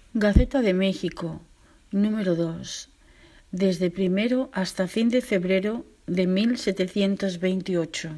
Gaceta de México, número 2, desde primero hasta fin de febrero de 1728.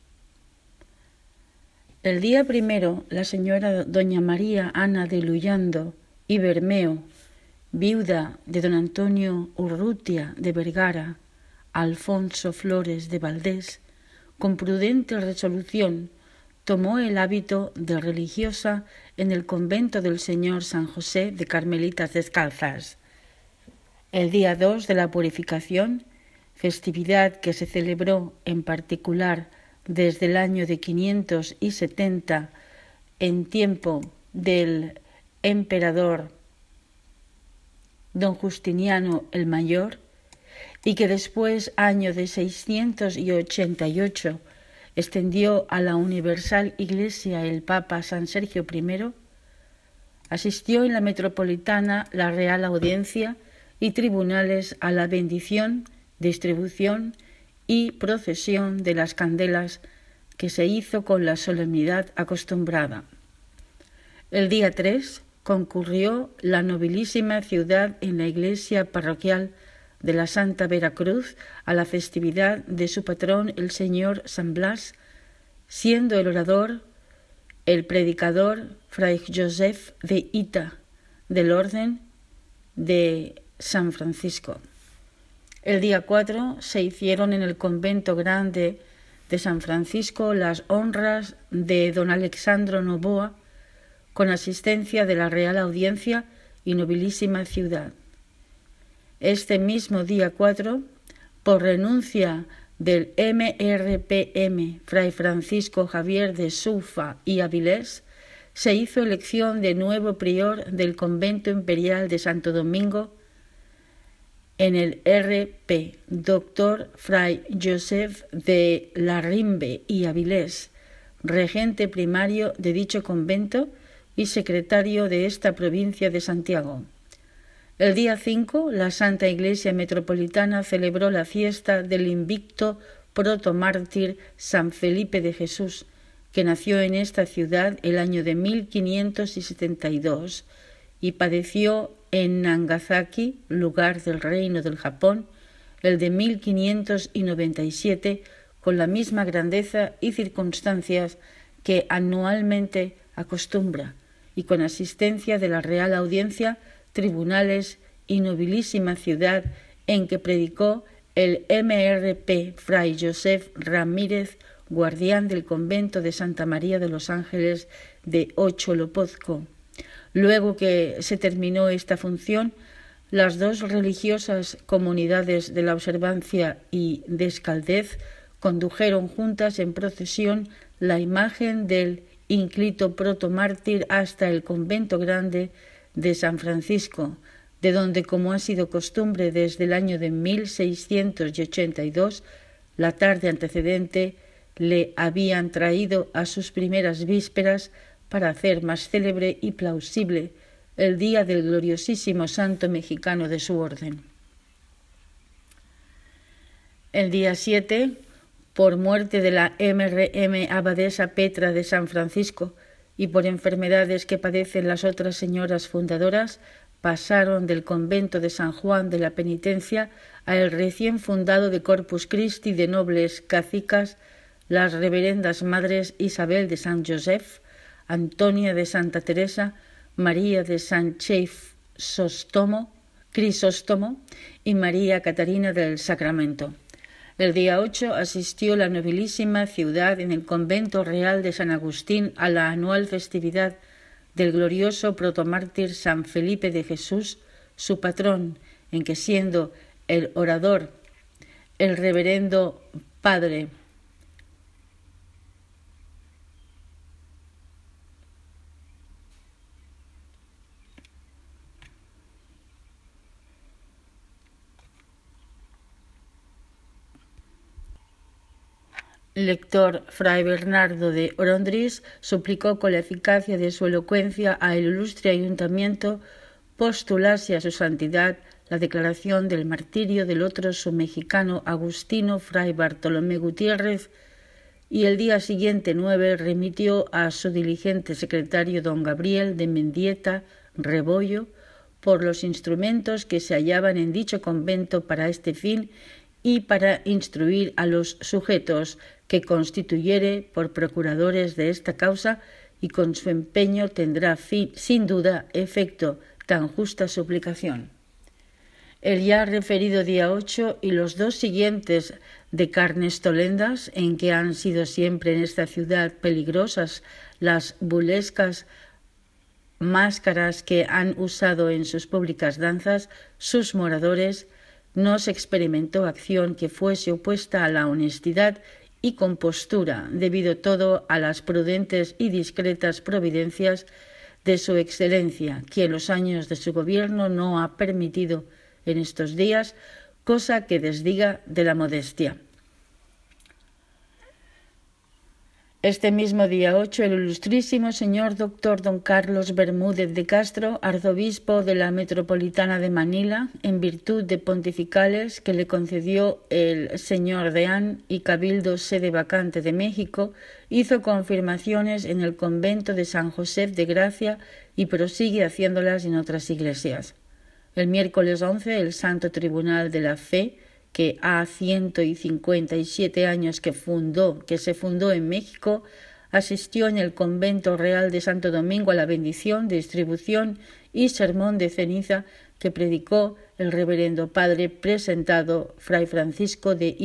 El día primero, la señora doña María Ana de Luyando y Bermeo, viuda de don Antonio Urrutia de Vergara, Alfonso Flores de Valdés, con prudente resolución, tomó el hábito de religiosa en el convento del Señor San José de Carmelitas Descalzas. El día 2 de la Purificación, festividad que se celebró en particular desde el año de 570 en tiempo del emperador don Justiniano el Mayor, y que después, año de 688, extendió a la universal Iglesia el Papa San Sergio I, asistió en la metropolitana la Real Audiencia y tribunales a la bendición, distribución y procesión de las candelas que se hizo con la solemnidad acostumbrada. El día 3 concurrió la nobilísima ciudad en la iglesia parroquial de la Santa Veracruz a la festividad de su patrón el señor San Blas, siendo el orador el predicador Fray Joseph de Ita del Orden de San Francisco. El día 4 se hicieron en el convento grande de San Francisco las honras de don Alexandro Novoa con asistencia de la Real Audiencia y nobilísima ciudad. Este mismo día 4, por renuncia del MRPM Fray Francisco Javier de Sufa y Avilés, se hizo elección de nuevo prior del convento imperial de Santo Domingo en el RP, doctor Fray Joseph de Larrimbe y Avilés, regente primario de dicho convento y secretario de esta provincia de Santiago. El día 5, la Santa Iglesia Metropolitana celebró la fiesta del invicto protomártir San Felipe de Jesús, que nació en esta ciudad el año de 1572 y padeció en Nagasaki, lugar del Reino del Japón, el de 1597, con la misma grandeza y circunstancias que anualmente acostumbra, y con asistencia de la Real Audiencia, tribunales y nobilísima ciudad en que predicó el MRP Fray Joseph Ramírez, guardián del convento de Santa María de los Ángeles de Ocholopozco. Luego que se terminó esta función, las dos religiosas comunidades de la Observancia y Descaldez condujeron juntas en procesión la imagen del ínclito protomártir hasta el convento grande de San Francisco, de donde, como ha sido costumbre desde el año de 1682, la tarde antecedente le habían traído a sus primeras vísperas para hacer más célebre y plausible el día del gloriosísimo santo mexicano de su orden. El día 7, por muerte de la MRM abadesa Petra de San Francisco y por enfermedades que padecen las otras señoras fundadoras, pasaron del convento de San Juan de la Penitencia al recién fundado de Corpus Christi de nobles cacicas, las reverendas madres Isabel de San Joseph, Antonia de Santa Teresa, María de San Crisóstomo y María Catarina del Sacramento. El día 8 asistió la nobilísima ciudad en el convento real de San Agustín a la anual festividad del glorioso protomártir San Felipe de Jesús, su patrón, en que siendo el orador el reverendo padre lector Fray Bernardo de Orondris, suplicó con la eficacia de su elocuencia al ilustre ayuntamiento postulase a su santidad la declaración del martirio del otro su mexicano agustino Fray Bartolomé Gutiérrez, y el día siguiente 9 remitió a su diligente secretario don Gabriel de Mendieta Rebollo por los instrumentos que se hallaban en dicho convento para este fin y para instruir a los sujetos que constituyere por procuradores de esta causa, y con su empeño tendrá sin duda efecto tan justa suplicación. El ya referido día 8 y los 2 siguientes de carnestolendas, en que han sido siempre en esta ciudad peligrosas las burlescas máscaras que han usado en sus públicas danzas sus moradores, no se experimentó acción que fuese opuesta a la honestidad y compostura, debido todo a las prudentes y discretas providencias de su excelencia, que en los años de su gobierno no ha permitido en estos días cosa que desdiga de la modestia. Este mismo día 8, el ilustrísimo señor doctor don Carlos Bermúdez de Castro, arzobispo de la metropolitana de Manila, en virtud de pontificales que le concedió el señor deán y cabildo sede vacante de México, hizo confirmaciones en el convento de San José de Gracia y prosigue haciéndolas en otras iglesias. El miércoles 11, el Santo Tribunal de la Fe, que ha 157 años que se fundó en México, asistió en el Convento Real de Santo Domingo a la bendición, distribución y sermón de ceniza que predicó el reverendo padre presentado Fray Francisco de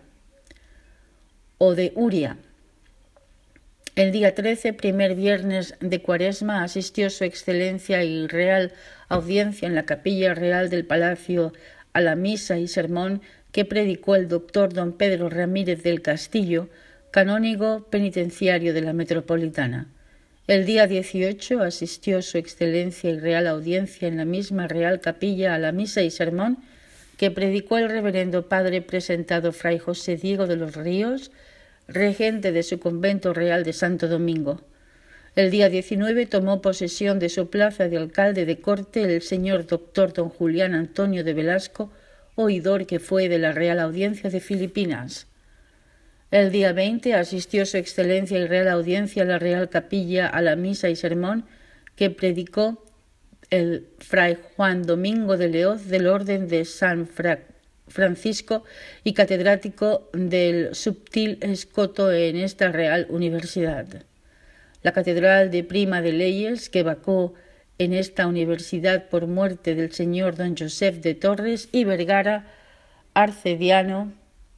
Uria. El día 13, primer viernes de Cuaresma, asistió su excelencia y real audiencia en la capilla real del Palacio a la misa y sermón que predicó el doctor don Pedro Ramírez del Castillo, canónigo penitenciario de la metropolitana. El día 18 asistió su excelencia y real audiencia en la misma real capilla a la misa y sermón que predicó el reverendo padre presentado Fray José Diego de los Ríos, regente de su convento real de Santo Domingo. El día 19 tomó posesión de su plaza de alcalde de corte el señor doctor don Julián Antonio de Velasco, oidor que fue de la Real Audiencia de Filipinas. El día 20 asistió su excelencia y real audiencia a la Real Capilla a la misa y sermón que predicó el fray Juan Domingo de Leoz del Orden de San Francisco y catedrático del Subtil Escoto en esta Real Universidad. La Catedral de Prima de Leyes, que vacó en esta universidad por muerte del señor don Joseph de Torres y Vergara, arcediano,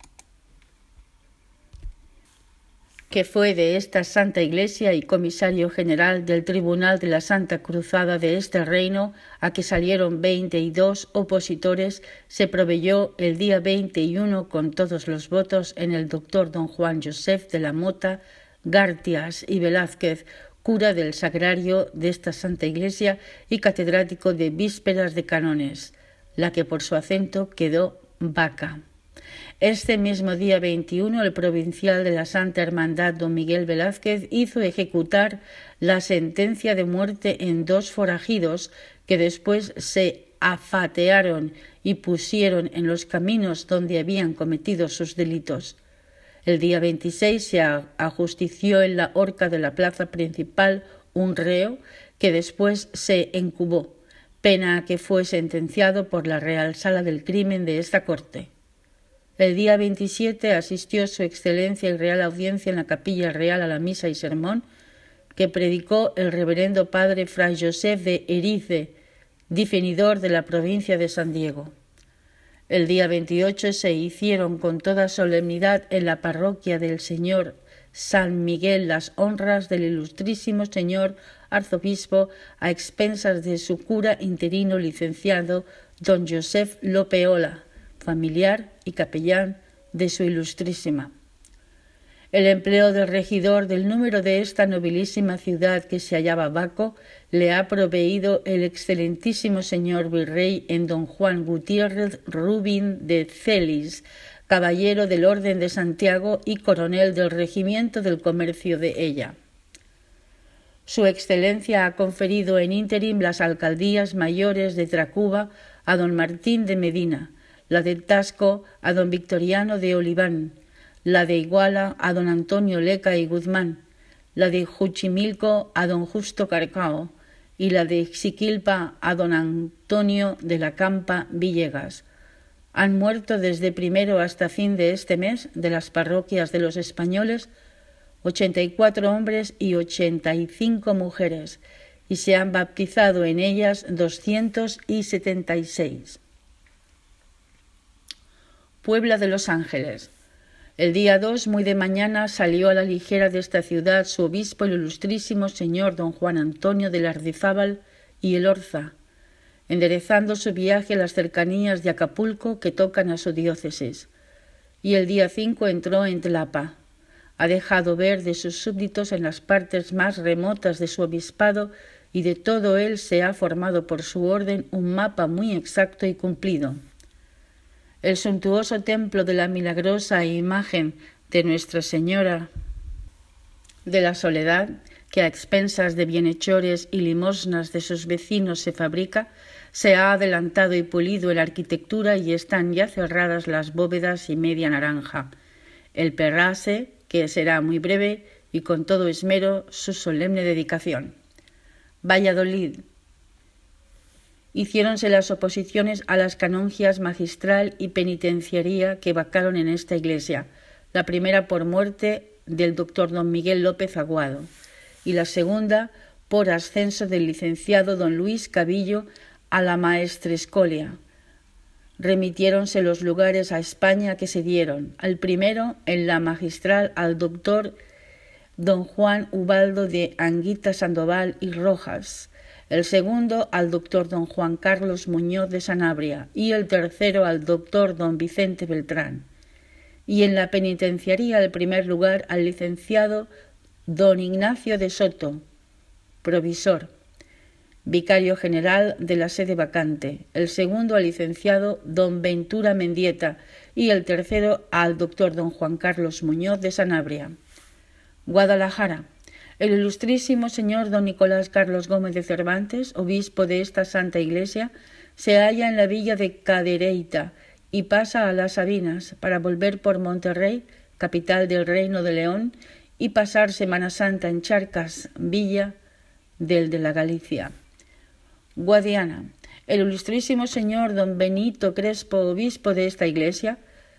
que fue de esta Santa Iglesia y comisario general del Tribunal de la Santa Cruzada de este reino, a que salieron 22 opositores, se proveyó el día 21 con todos los votos en el doctor don Juan Joseph de la Mota, Gartias y Velázquez, cura del Sagrario de esta Santa Iglesia y catedrático de Vísperas de Cánones, la que por su acento quedó vaca. Este mismo día 21, el provincial de la Santa Hermandad don Miguel Velázquez hizo ejecutar la sentencia de muerte en 2 forajidos que después se afatearon y pusieron en los caminos donde habían cometido sus delitos. El día 26 se ajustició en la horca de la plaza principal un reo que después se encubó, pena a que fue sentenciado por la Real Sala del Crimen de esta corte. El día 27 asistió su excelencia y real audiencia en la capilla real a la misa y sermón que predicó el reverendo padre Fray Joseph de Erice, definidor de la provincia de San Diego. El día 28 se hicieron con toda solemnidad en la parroquia del señor San Miguel las honras del ilustrísimo señor arzobispo a expensas de su cura interino licenciado don Joseph Lopeola, familiar y capellán de su ilustrísima. El empleo del regidor del número de esta nobilísima ciudad que se hallaba Baco le ha proveído el excelentísimo señor virrey en don Juan Gutiérrez Rubín de Celis, caballero del Orden de Santiago y coronel del Regimiento del Comercio de ella. Su excelencia ha conferido en ínterim las alcaldías mayores de Tacuba a don Martín de Medina, la de Tasco a don Victoriano de Oliván, la de Iguala a don Antonio Leca y Guzmán, la de Juchimilco a don Justo Carcao, y la de Xiquilpa a don Antonio de la Campa Villegas. Han muerto desde primero hasta fin de este mes de las parroquias de los españoles 84 hombres y 85 mujeres, y se han bautizado en ellas 276. Puebla de los Ángeles. El día 2, muy de mañana, salió a la ligera de esta ciudad su obispo, el ilustrísimo señor don Juan Antonio de Lardizábal y Elorza, enderezando su viaje a las cercanías de Acapulco que tocan a su diócesis. Y el día 5 entró en Tlapa. Ha dejado ver de sus súbditos en las partes más remotas de su obispado, y de todo él se ha formado por su orden un mapa muy exacto y cumplido. El suntuoso templo de la milagrosa imagen de Nuestra Señora de la Soledad, que a expensas de bienhechores y limosnas de sus vecinos se fabrica, se ha adelantado y pulido en la arquitectura y están ya cerradas las bóvedas y media naranja. El perrase, que será muy breve y con todo esmero su solemne dedicación. Valladolid. Hiciéronse las oposiciones a las canongias magistral y penitenciaría que vacaron en esta iglesia, la primera por muerte del doctor don Miguel López Aguado y la segunda por ascenso del licenciado don Luis Cabillo a la maestrescolia. Remitiéronse los lugares a España que se dieron, al primero en la magistral al doctor don Juan Ubaldo de Anguita Sandoval y Rojas, el segundo al doctor don Juan Carlos Muñoz de Sanabria y el tercero al doctor don Vicente Beltrán. Y en la penitenciaría el primer lugar al licenciado don Ignacio de Soto, provisor, vicario general de la sede vacante, el segundo al licenciado don Ventura Mendieta y el tercero al doctor don Juan Carlos Muñoz de Sanabria. Guadalajara. El ilustrísimo señor don Nicolás Carlos Gómez de Cervantes, obispo de esta santa iglesia, se halla en la villa de Cadereyta y pasa a las Sabinas para volver por Monterrey, capital del Reino de León, y pasar Semana Santa en Charcas, villa del de la Galicia. Guadiana. El ilustrísimo señor don Benito Crespo, obispo de esta iglesia,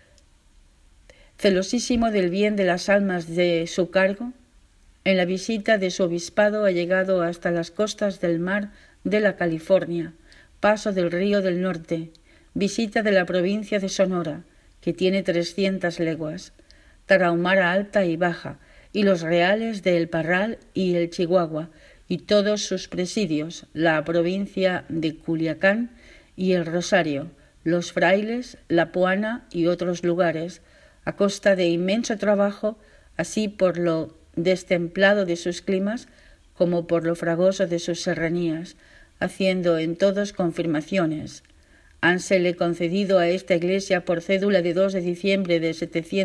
celosísimo del bien de las almas de su cargo, en la visita de su obispado ha llegado hasta las costas del mar de la California, paso del río del norte, visita de la provincia de Sonora, que tiene 300 leguas, Tarahumara alta y baja, y los reales de El Parral y el Chihuahua, y todos sus presidios, la provincia de Culiacán y el Rosario, los frailes, la Puana y otros lugares, a costa de inmenso trabajo, así por lo destemplado de sus climas como por lo fragoso de sus serranías, haciendo en todos confirmaciones. Hánsele concedido a esta iglesia por cédula de 2 de diciembre de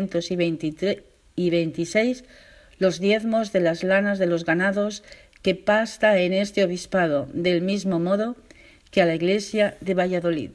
726 los diezmos de las lanas de los ganados que pasta en este obispado, del mismo modo que a la iglesia de Valladolid.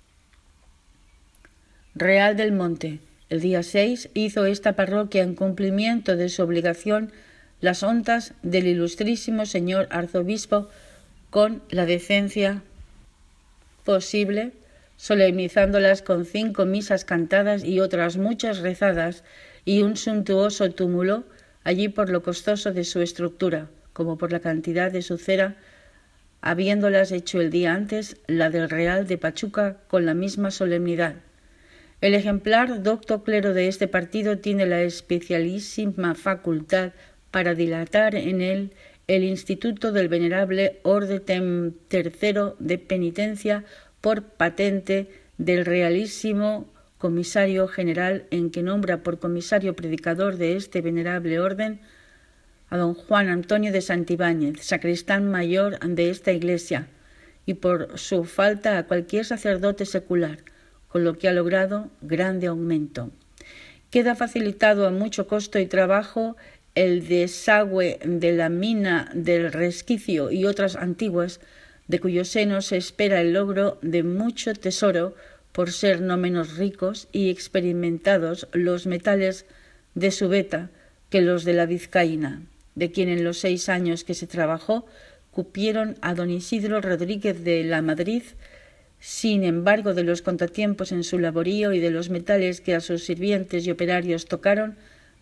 Real del Monte. El día 6 hizo esta parroquia en cumplimiento de su obligación las hontas del ilustrísimo señor arzobispo con la decencia posible, solemnizándolas con 5 misas cantadas y otras muchas rezadas y un suntuoso túmulo allí por lo costoso de su estructura, como por la cantidad de su cera, habiéndolas hecho el día antes la del Real de Pachuca con la misma solemnidad. El ejemplar docto clero de este partido tiene la especialísima facultad para dilatar en él el instituto del venerable orden tercero de penitencia por patente del realísimo comisario general, en que nombra por comisario predicador de este venerable orden a don Juan Antonio de Santibáñez, sacristán mayor de esta iglesia, y por su falta a cualquier sacerdote secular, con lo que ha logrado grande aumento. Queda facilitado a mucho costo y trabajo el desagüe de la mina del Resquicio y otras antiguas, de cuyo seno se espera el logro de mucho tesoro, por ser no menos ricos y experimentados los metales de su veta que los de la vizcaína, de quien en los 6 años que se trabajó cupieron a don Isidro Rodríguez de la Madrid, sin embargo de los contratiempos en su laborío y de los metales que a sus sirvientes y operarios tocaron,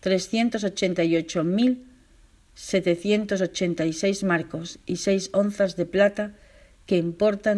388.786 marcos y 6 onzas de plata, que importan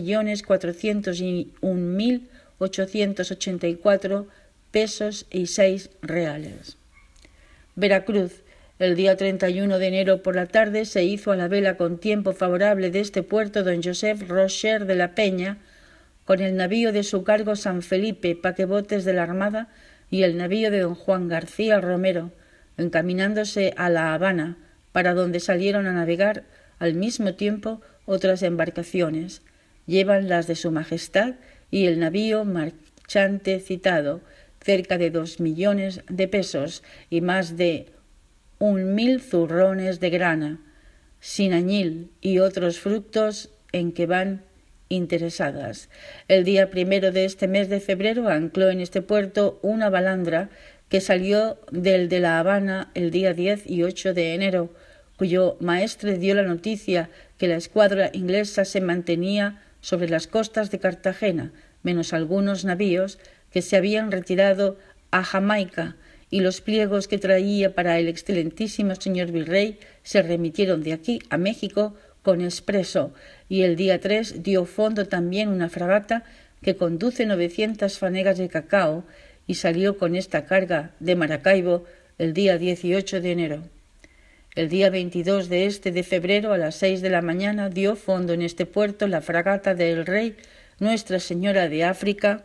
3.401.884 pesos y 6 reales. Veracruz. El día 31 de enero por la tarde se hizo a la vela con tiempo favorable de este puerto don Joseph Rocher de la Peña, con el navío de su cargo San Felipe, paquebotes de la Armada, y el navío de don Juan García Romero, encaminándose a La Habana, para donde salieron a navegar al mismo tiempo otras embarcaciones. Llevan las de su Majestad y el navío marchante citado, cerca de 2 millones de pesos y más de 1.000 zurrones de grana, sin añil y otros frutos en que van interesadas. El día 1 de este mes de febrero ancló en este puerto una balandra que salió del de La Habana el día 10 y 8 de enero, cuyo maestre dio la noticia que la escuadra inglesa se mantenía sobre las costas de Cartagena, menos algunos navíos que se habían retirado a Jamaica, y los pliegos que traía para el excelentísimo señor virrey se remitieron de aquí a México con expreso, y el día 3 dio fondo también una fragata que conduce 900 fanegas de cacao y salió con esta carga de Maracaibo el día 18 de enero. El día 22 de febrero a las 6 de la mañana dio fondo en este puerto la fragata del rey Nuestra Señora de África,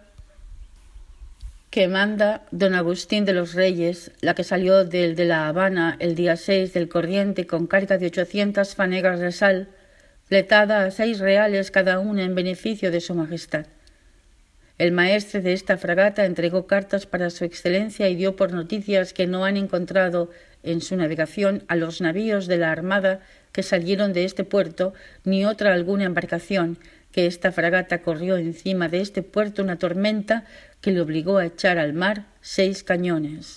que manda don Agustín de los Reyes, la que salió del de La Habana el día 6 del corriente con carga de 800 fanegas de sal, fletada a 6 reales cada una en beneficio de su Majestad. El maestre de esta fragata entregó cartas para su excelencia y dio por noticias que no han encontrado en su navegación a los navíos de la Armada que salieron de este puerto, ni otra alguna embarcación, que esta fragata corrió encima de este puerto una tormenta que le obligó a echar al mar 6 cañones.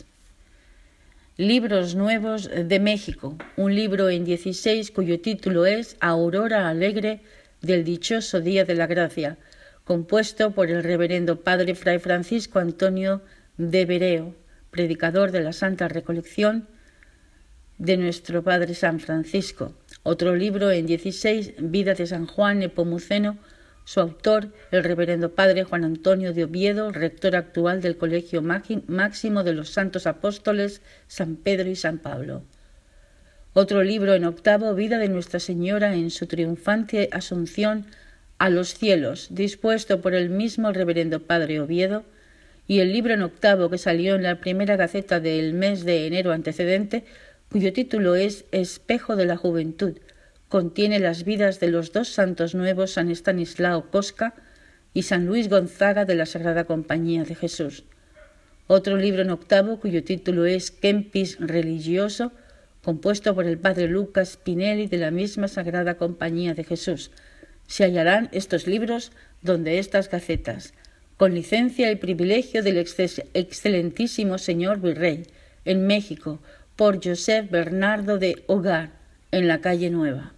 Libros nuevos de México, un libro en 16 cuyo título es Aurora alegre del dichoso día de la gracia, compuesto por el reverendo padre fray Francisco Antonio de Bereo, predicador de la Santa Recolección de nuestro Padre San Francisco. Otro libro en 16, Vida de San Juan Nepomuceno, su autor, el reverendo padre Juan Antonio de Oviedo, rector actual del Colegio Máximo de los Santos Apóstoles San Pedro y San Pablo. Otro libro en 8, Vida de Nuestra Señora en su triunfante asunción a los cielos, dispuesto por el mismo reverendo padre Oviedo, y el libro en 8 que salió en la primera gaceta del mes de enero antecedente, cuyo título es Espejo de la Juventud, contiene las vidas de los 2 santos nuevos, San Estanislao Kostka y San Luis Gonzaga de la Sagrada Compañía de Jesús. Otro libro en 8, cuyo título es Kempis Religioso, compuesto por el padre Lucas Spinelli de la misma Sagrada Compañía de Jesús. Se hallarán estos libros donde estas gacetas, con licencia y privilegio del excelentísimo señor virrey, en México, por Joseph Bernardo de Hogar, en la calle Nueva.